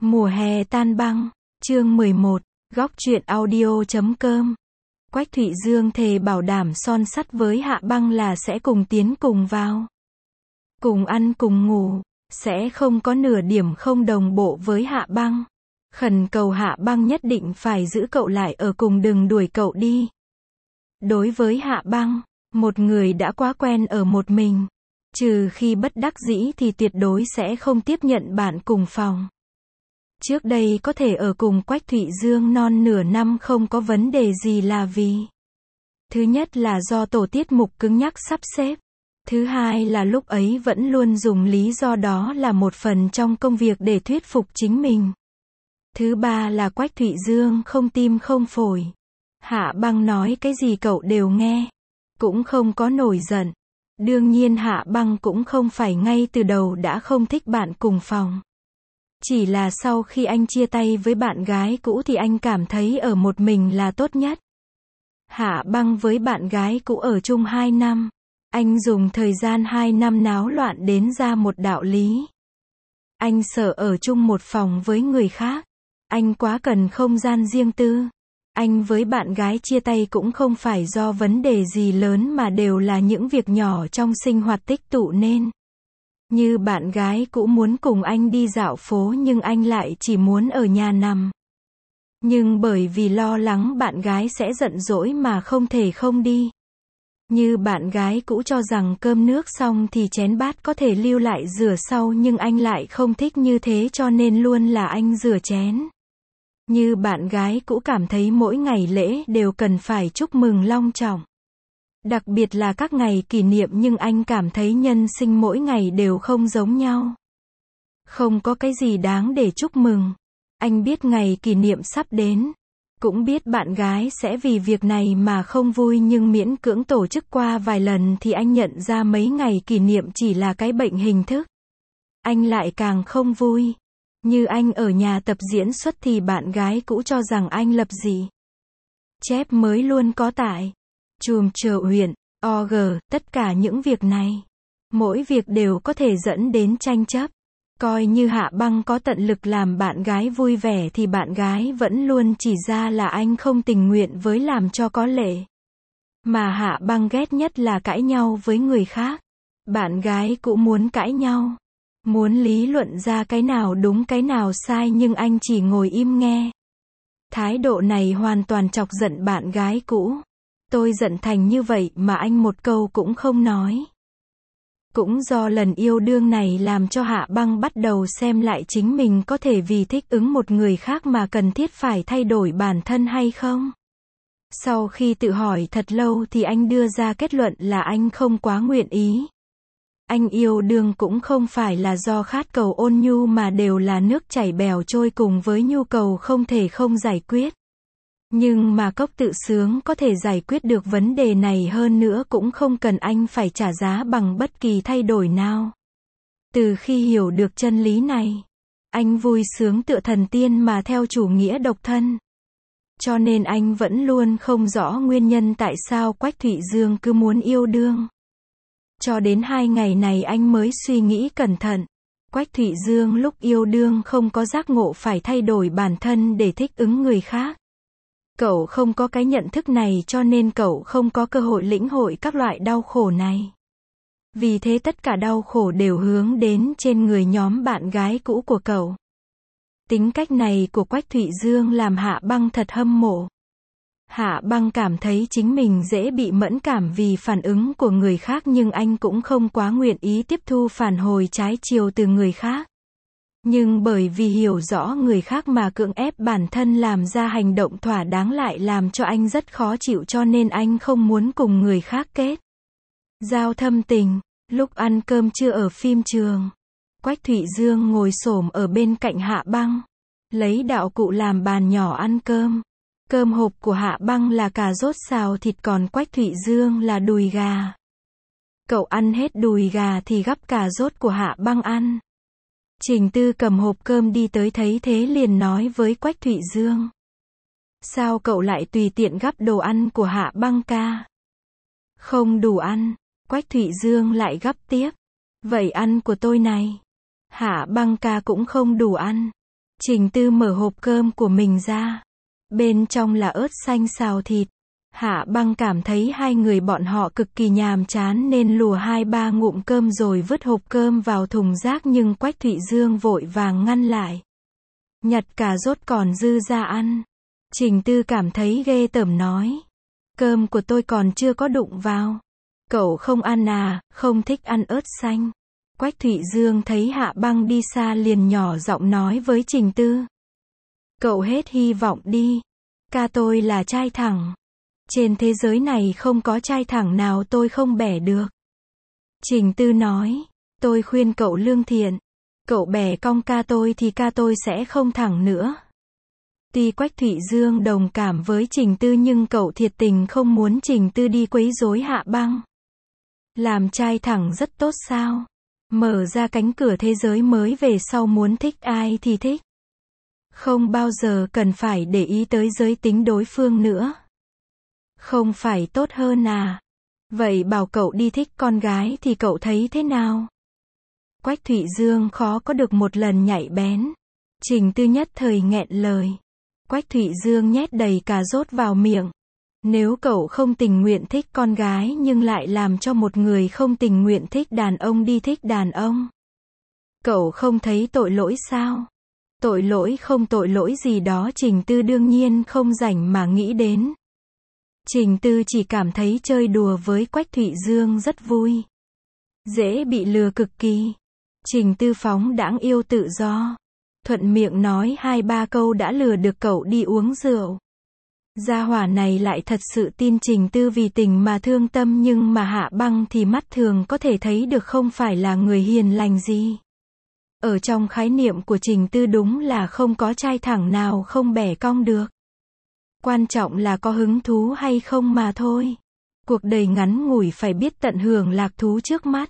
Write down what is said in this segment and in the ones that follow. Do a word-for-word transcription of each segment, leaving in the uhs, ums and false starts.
Mùa hè tan băng, chương mười một, góc truyện audio chấm com. Quách Thụy Dương thề bảo đảm son sắt với Hạ Băng là sẽ cùng tiến cùng vào. Cùng ăn cùng ngủ, sẽ không có nửa điểm không đồng bộ với Hạ Băng. Khẩn cầu Hạ Băng nhất định phải giữ cậu lại ở cùng, đừng đuổi cậu đi. Đối với Hạ Băng, một người đã quá quen ở một mình. Trừ khi bất đắc dĩ thì tuyệt đối sẽ không tiếp nhận bạn cùng phòng. Trước đây có thể ở cùng Quách Thụy Dương non nửa năm không có vấn đề gì là vì: thứ nhất là do tổ tiết mục cứng nhắc sắp xếp. Thứ hai là lúc ấy vẫn luôn dùng lý do đó là một phần trong công việc để thuyết phục chính mình. Thứ ba là Quách Thụy Dương không tim không phổi. Hạ Băng nói cái gì cậu đều nghe. Cũng không có nổi giận. Đương nhiên Hạ Băng cũng không phải ngay từ đầu đã không thích bạn cùng phòng. Chỉ là sau khi anh chia tay với bạn gái cũ thì anh cảm thấy ở một mình là tốt nhất. Hạ Băng với bạn gái cũ ở chung hai năm. Anh dùng thời gian hai năm náo loạn đến ra một đạo lý. Anh sợ ở chung một phòng với người khác. Anh quá cần không gian riêng tư. Anh với bạn gái chia tay cũng không phải do vấn đề gì lớn mà đều là những việc nhỏ trong sinh hoạt tích tụ nên. Như bạn gái cũ muốn cùng anh đi dạo phố nhưng anh lại chỉ muốn ở nhà nằm. Nhưng bởi vì lo lắng bạn gái sẽ giận dỗi mà không thể không đi. Như bạn gái cũ cho rằng cơm nước xong thì chén bát có thể lưu lại rửa sau nhưng anh lại không thích như thế cho nên luôn là anh rửa chén. Như bạn gái cũ cảm thấy mỗi ngày lễ đều cần phải chúc mừng long trọng. Đặc biệt là các ngày kỷ niệm nhưng anh cảm thấy nhân sinh mỗi ngày đều không giống nhau. Không có cái gì đáng để chúc mừng. Anh biết ngày kỷ niệm sắp đến. Cũng biết bạn gái sẽ vì việc này mà không vui nhưng miễn cưỡng tổ chức qua vài lần thì anh nhận ra mấy ngày kỷ niệm chỉ là cái bệnh hình thức. Anh lại càng không vui. Như anh ở nhà tập diễn xuất thì bạn gái cũ cho rằng anh lập dị chép mới luôn có tại chùm chợ huyện, o giê, tất cả những việc này. Mỗi việc đều có thể dẫn đến tranh chấp. Coi như Hạ Băng có tận lực làm bạn gái vui vẻ thì bạn gái vẫn luôn chỉ ra là anh không tình nguyện với làm cho có lệ. Mà Hạ Băng ghét nhất là cãi nhau với người khác. Bạn gái cũng muốn cãi nhau. Muốn lý luận ra cái nào đúng cái nào sai nhưng anh chỉ ngồi im nghe. Thái độ này hoàn toàn chọc giận bạn gái cũ. Tôi giận thành như vậy mà anh một câu cũng không nói. Cũng do lần yêu đương này làm cho Hạ Băng bắt đầu xem lại chính mình có thể vì thích ứng một người khác mà cần thiết phải thay đổi bản thân hay không. Sau khi tự hỏi thật lâu thì anh đưa ra kết luận là anh không quá nguyện ý. Anh yêu đương cũng không phải là do khát cầu ôn nhu mà đều là nước chảy bèo trôi cùng với nhu cầu không thể không giải quyết. Nhưng mà cốc tự sướng có thể giải quyết được vấn đề này, hơn nữa cũng không cần anh phải trả giá bằng bất kỳ thay đổi nào. Từ khi hiểu được chân lý này, anh vui sướng tựa thần tiên mà theo chủ nghĩa độc thân. Cho nên anh vẫn luôn không rõ nguyên nhân tại sao Quách Thụy Dương cứ muốn yêu đương. Cho đến hai ngày này anh mới suy nghĩ cẩn thận. Quách Thụy Dương lúc yêu đương không có giác ngộ phải thay đổi bản thân để thích ứng người khác. Cậu không có cái nhận thức này cho nên cậu không có cơ hội lĩnh hội các loại đau khổ này. Vì thế tất cả đau khổ đều hướng đến trên người nhóm bạn gái cũ của cậu. Tính cách này của Quách Thụy Dương làm Hạ Băng thật hâm mộ. Hạ Băng cảm thấy chính mình dễ bị mẫn cảm vì phản ứng của người khác nhưng anh cũng không quá nguyện ý tiếp thu phản hồi trái chiều từ người khác. Nhưng bởi vì hiểu rõ người khác mà cưỡng ép bản thân làm ra hành động thỏa đáng lại làm cho anh rất khó chịu cho nên anh không muốn cùng người khác kết giao thâm tình. Lúc ăn cơm trưa ở phim trường, Quách Thụy Dương ngồi xổm ở bên cạnh Hạ Băng, lấy đạo cụ làm bàn nhỏ ăn cơm. Cơm hộp của Hạ Băng là cà rốt xào thịt còn Quách Thụy Dương là đùi gà. Cậu ăn hết đùi gà thì gắp cà rốt của Hạ Băng ăn. Trình Tư cầm hộp cơm đi tới thấy thế liền nói với Quách Thụy Dương: sao cậu lại tùy tiện gắp đồ ăn của Hạ Băng ca? Không đủ ăn. Quách Thụy Dương lại gắp tiếp: vậy ăn của tôi này. Hạ Băng ca cũng không đủ ăn. Trình Tư mở hộp cơm của mình ra. Bên trong là ớt xanh xào thịt. Hạ Băng cảm thấy hai người bọn họ cực kỳ nhàm chán nên lùa hai ba ngụm cơm rồi vứt hộp cơm vào thùng rác, nhưng Quách Thụy Dương vội vàng ngăn lại. Nhặt cà rốt còn dư ra ăn. Trình Tư cảm thấy ghê tởm nói. Cơm của tôi còn chưa có đụng vào. Cậu không ăn à, không thích ăn ớt xanh. Quách Thụy Dương thấy Hạ Băng đi xa liền nhỏ giọng nói với Trình Tư. Cậu hết hy vọng đi. Ca tôi là trai thẳng. Trên thế giới này không có trai thẳng nào tôi không bẻ được. Trình Tư nói. Tôi khuyên cậu lương thiện. Cậu bẻ cong ca tôi thì ca tôi sẽ không thẳng nữa. Tuy Quách Thụy Dương đồng cảm với Trình Tư nhưng cậu thiệt tình không muốn Trình Tư đi quấy rối Hạ Băng. Làm trai thẳng rất tốt sao? Mở ra cánh cửa thế giới mới về sau muốn thích ai thì thích. Không bao giờ cần phải để ý tới giới tính đối phương nữa. Không phải tốt hơn à? Vậy bảo cậu đi thích con gái thì cậu thấy thế nào? Quách Thụy Dương khó có được một lần nhạy bén. Trình Tư nhất thời nghẹn lời. Quách Thụy Dương nhét đầy cà rốt vào miệng. Nếu cậu không tình nguyện thích con gái nhưng lại làm cho một người không tình nguyện thích đàn ông đi thích đàn ông, cậu không thấy tội lỗi sao? Tội lỗi không tội lỗi gì đó Trình Tư đương nhiên không rảnh mà nghĩ đến. Trình Tư chỉ cảm thấy chơi đùa với Quách Thụy Dương rất vui. Dễ bị lừa cực kỳ. Trình Tư phóng đãng yêu tự do. Thuận miệng nói hai ba câu đã lừa được cậu đi uống rượu. Gia hỏa này lại thật sự tin Trình Tư vì tình mà thương tâm, nhưng mà Hạ Băng thì mắt thường có thể thấy được không phải là người hiền lành gì. Ở trong khái niệm của Trình Tư đúng là không có trai thẳng nào không bẻ cong được. Quan trọng là có hứng thú hay không mà thôi. Cuộc đời ngắn ngủi phải biết tận hưởng lạc thú trước mắt.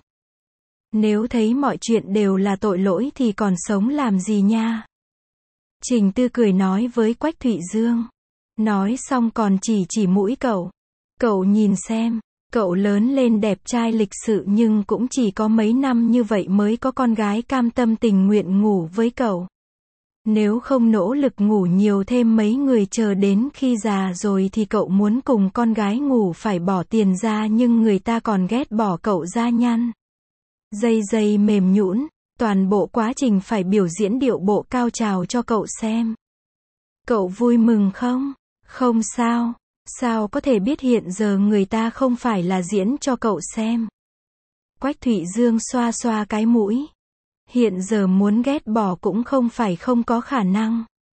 Nếu thấy mọi chuyện đều là tội lỗi thì còn sống làm gì nha. Trình Tư cười nói với Quách Thụy Dương. Nói xong còn chỉ chỉ mũi cậu. Cậu nhìn xem, cậu lớn lên đẹp trai lịch sự nhưng cũng chỉ có mấy năm như vậy mới có con gái cam tâm tình nguyện ngủ với cậu. Nếu không nỗ lực ngủ nhiều thêm mấy người chờ đến khi già rồi thì cậu muốn cùng con gái ngủ phải bỏ tiền ra nhưng người ta còn ghét bỏ cậu ra nhăn. Dây dây mềm nhũn, toàn bộ quá trình phải biểu diễn điệu bộ cao trào cho cậu xem. Cậu vui mừng không? Không sao. Sao có thể biết hiện giờ người ta không phải là diễn cho cậu xem. Quách Thụy Dương xoa xoa cái mũi. Hiện giờ muốn ghét bỏ cũng không phải không có khả năng.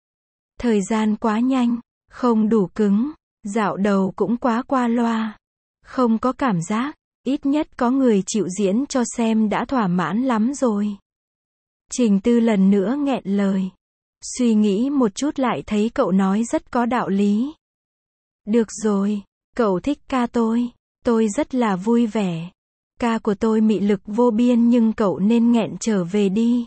Thời gian quá nhanh, không đủ cứng, dạo đầu cũng quá qua loa. Không có cảm giác, ít nhất có người chịu diễn cho xem đã thỏa mãn lắm rồi. Trình Tư lần nữa nghẹn lời. Suy nghĩ một chút lại thấy cậu nói rất có đạo lý. Được rồi, cậu thích ca tôi, tôi rất là vui vẻ. Ca của tôi mị lực vô biên nhưng cậu nên nghẹn trở về đi.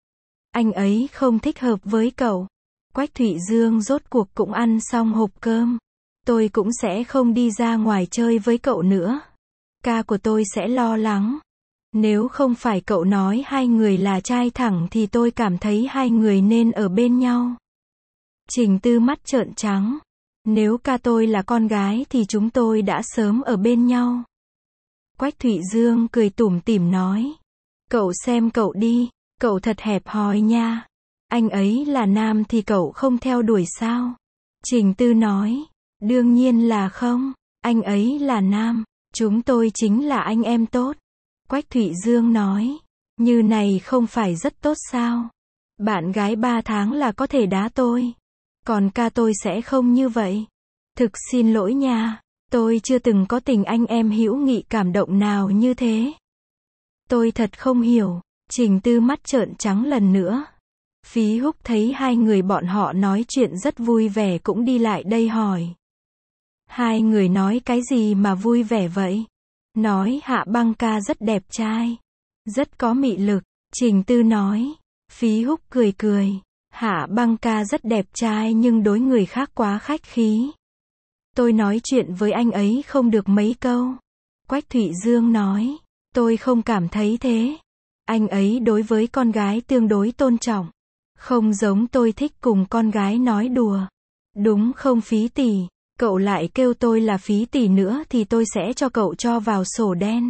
Anh ấy không thích hợp với cậu. Quách Thụy Dương rốt cuộc cũng ăn xong hộp cơm. Tôi cũng sẽ không đi ra ngoài chơi với cậu nữa. Ca của tôi sẽ lo lắng. Nếu không phải cậu nói hai người là trai thẳng thì tôi cảm thấy hai người nên ở bên nhau. Trình Tư mắt trợn trắng. Nếu ca tôi là con gái thì chúng tôi đã sớm ở bên nhau. Quách Thụy Dương cười tủm tỉm nói. Cậu xem cậu đi, cậu thật hẹp hòi nha. Anh ấy là nam thì cậu không theo đuổi sao? Trình Tư nói. Đương nhiên là không, anh ấy là nam, chúng tôi chính là anh em tốt. Quách Thụy Dương nói. Như này không phải rất tốt sao? Bạn gái ba tháng là có thể đá tôi. Còn ca tôi sẽ không như vậy. Thực xin lỗi nha. Tôi chưa từng có tình anh em hữu nghị cảm động nào như thế. Tôi thật không hiểu. Trình Tư mắt trợn trắng lần nữa. Phí Húc thấy hai người bọn họ nói chuyện rất vui vẻ cũng đi lại đây hỏi. Hai người nói cái gì mà vui vẻ vậy? Nói Hạ Băng ca rất đẹp trai. Rất có mị lực. Trình Tư nói. Phí Húc cười cười. Hạ Băng ca rất đẹp trai nhưng đối người khác quá khách khí. Tôi nói chuyện với anh ấy không được mấy câu. Quách Thụy Dương nói. Tôi không cảm thấy thế. Anh ấy đối với con gái tương đối tôn trọng. Không giống tôi thích cùng con gái nói đùa. Đúng không Phí tỷ? Cậu lại kêu tôi là Phí tỷ nữa thì tôi sẽ cho cậu cho vào sổ đen.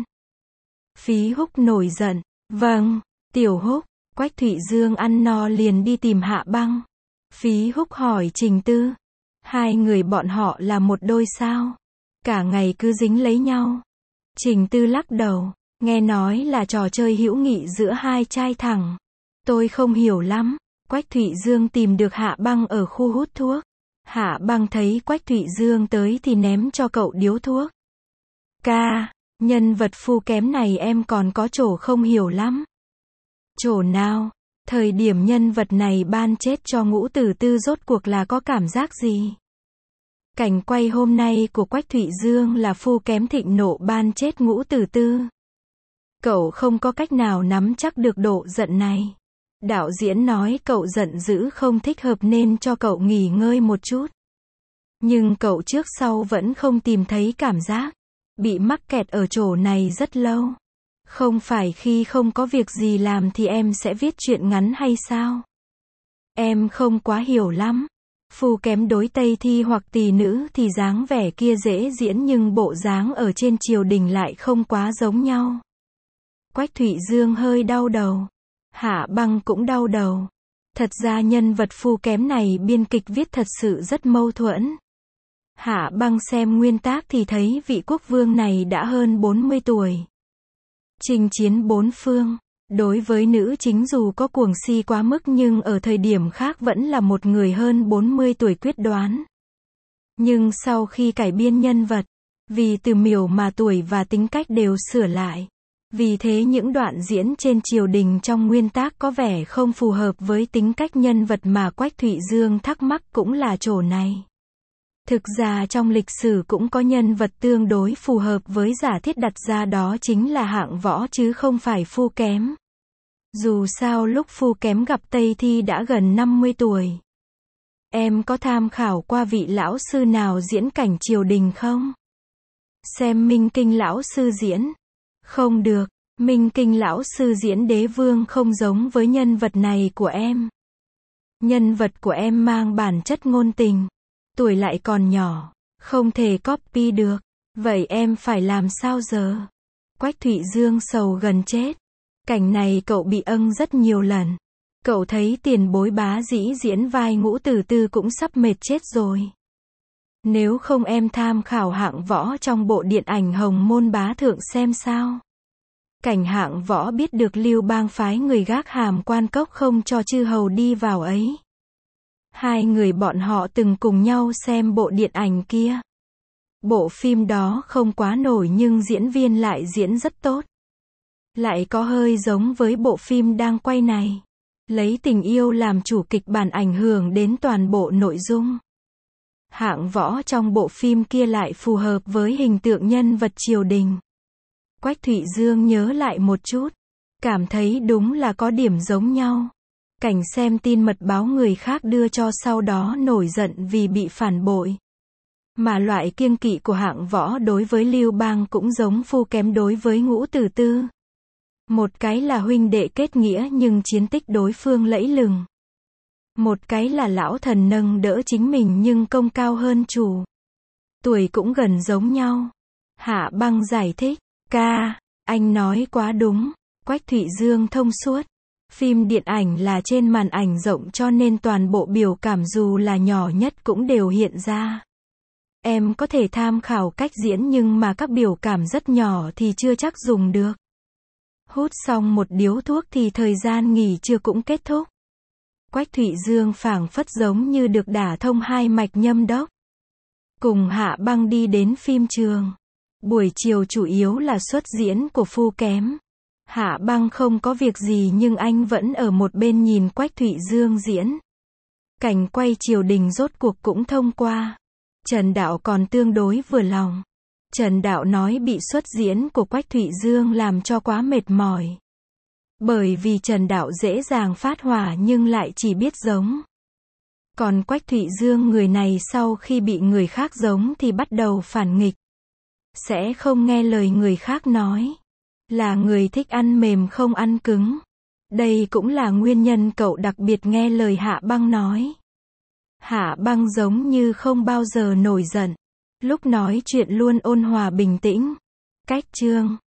Phí Húc nổi giận. Vâng, Tiểu Húc. Quách Thụy Dương ăn no liền đi tìm Hạ Băng. Phí Húc hỏi Trình Tư. Hai người bọn họ là một đôi sao? Cả ngày cứ dính lấy nhau. Trình Tư lắc đầu. Nghe nói là trò chơi hữu nghị giữa hai trai thẳng. Tôi không hiểu lắm. Quách Thụy Dương tìm được Hạ Băng ở khu hút thuốc. Hạ Băng thấy Quách Thụy Dương tới thì ném cho cậu điếu thuốc. Ca, nhân vật phu kém này em còn có chỗ không hiểu lắm. Chỗ nào? Thời điểm nhân vật này ban chết cho Ngũ Tử Tư rốt cuộc là có cảm giác gì? Cảnh quay hôm nay của Quách Thụy Dương là phu kém thịnh nộ ban chết Ngũ Tử Tư. Cậu không có cách nào nắm chắc được độ giận này. Đạo diễn nói cậu giận dữ không thích hợp nên cho cậu nghỉ ngơi một chút. Nhưng cậu trước sau vẫn không tìm thấy cảm giác. Bị mắc kẹt ở chỗ này rất lâu. Không phải khi không có việc gì làm thì em sẽ viết truyện ngắn hay sao? Em không quá hiểu lắm. Phu kém đối tây thi hoặc tỷ nữ thì dáng vẻ kia dễ diễn nhưng bộ dáng ở trên triều đình lại không quá giống nhau. Quách Thụy Dương hơi đau đầu. Hạ Băng cũng đau đầu. Thật ra nhân vật phu kém này biên kịch viết thật sự rất mâu thuẫn. Hạ Băng xem nguyên tác thì thấy vị quốc vương này đã hơn bốn mươi tuổi. Chinh chiến bốn phương. Đối với nữ chính dù có cuồng si quá mức nhưng ở thời điểm khác vẫn là một người hơn bốn mươi tuổi quyết đoán. Nhưng sau khi cải biên nhân vật, vì từ miểu mà tuổi và tính cách đều sửa lại. Vì thế những đoạn diễn trên triều đình trong nguyên tác có vẻ không phù hợp với tính cách nhân vật mà Quách Thụy Dương thắc mắc cũng là chỗ này. Thực ra trong lịch sử cũng có nhân vật tương đối phù hợp với giả thiết đặt ra đó chính là hạng võ chứ không phải phu kém. Dù sao lúc phu kém gặp Tây Thi đã gần năm mươi tuổi. Em có tham khảo qua vị lão sư nào diễn cảnh triều đình không? Xem Minh Kinh lão sư diễn. Không được, Minh Kinh lão sư diễn đế vương không giống với nhân vật này của em. Nhân vật của em mang bản chất ngôn tình. Tuổi lại còn nhỏ, không thể copy được. Vậy em phải làm sao giờ? Quách Thụy Dương sầu gần chết. Cảnh này cậu bị âng rất nhiều lần. Cậu thấy tiền bối Bá Dĩ diễn vai Ngũ Tử Tư cũng sắp mệt chết rồi. Nếu không em tham khảo hạng võ trong bộ điện ảnh Hồng Môn Bá Thượng xem sao. Cảnh hạng võ biết được Lưu Bang phái người gác hàm Quan Cốc không cho chư hầu đi vào ấy. Hai người bọn họ từng cùng nhau xem bộ điện ảnh kia. Bộ phim đó không quá nổi nhưng diễn viên lại diễn rất tốt. Lại có hơi giống với bộ phim đang quay này. Lấy tình yêu làm chủ kịch bản ảnh hưởng đến toàn bộ nội dung. Hạng võ trong bộ phim kia lại phù hợp với hình tượng nhân vật triều đình. Quách Thụy Dương nhớ lại một chút. Cảm thấy đúng là có điểm giống nhau. Cảnh xem tin mật báo người khác đưa cho sau đó nổi giận vì bị phản bội. Mà loại kiêng kỵ của hạng võ đối với Lưu Bang cũng giống phu kém đối với Ngũ Tử Tư. Một cái là huynh đệ kết nghĩa nhưng chiến tích đối phương lẫy lừng. Một cái là lão thần nâng đỡ chính mình nhưng công cao hơn chủ. Tuổi cũng gần giống nhau. Hạ Băng giải thích. Ca, anh nói quá đúng. Quách Thụy Dương thông suốt. Phim điện ảnh là trên màn ảnh rộng cho nên toàn bộ biểu cảm dù là nhỏ nhất cũng đều hiện ra. Em có thể tham khảo cách diễn nhưng mà các biểu cảm rất nhỏ thì chưa chắc dùng được. Hút xong một điếu thuốc thì thời gian nghỉ trưa cũng kết thúc. Quách Thụy Dương phảng phất giống như được đả thông hai mạch nhâm đốc. Cùng Hạ Băng đi đến phim trường. Buổi chiều chủ yếu là xuất diễn của phu kém. Hạ Băng không có việc gì nhưng anh vẫn ở một bên nhìn Quách Thụy Dương diễn. Cảnh quay triều đình rốt cuộc cũng thông qua. Trần Đạo còn tương đối vừa lòng. Trần Đạo nói bị xuất diễn của Quách Thụy Dương làm cho quá mệt mỏi. Bởi vì Trần Đạo dễ dàng phát hỏa nhưng lại chỉ biết giống. Còn Quách Thụy Dương người này sau khi bị người khác giống thì bắt đầu phản nghịch. Sẽ không nghe lời người khác nói. Là người thích ăn mềm không ăn cứng. Đây cũng là nguyên nhân cậu đặc biệt nghe lời Hạ Băng nói. Hạ Băng giống như không bao giờ nổi giận. Lúc nói chuyện luôn ôn hòa bình tĩnh. Cách chương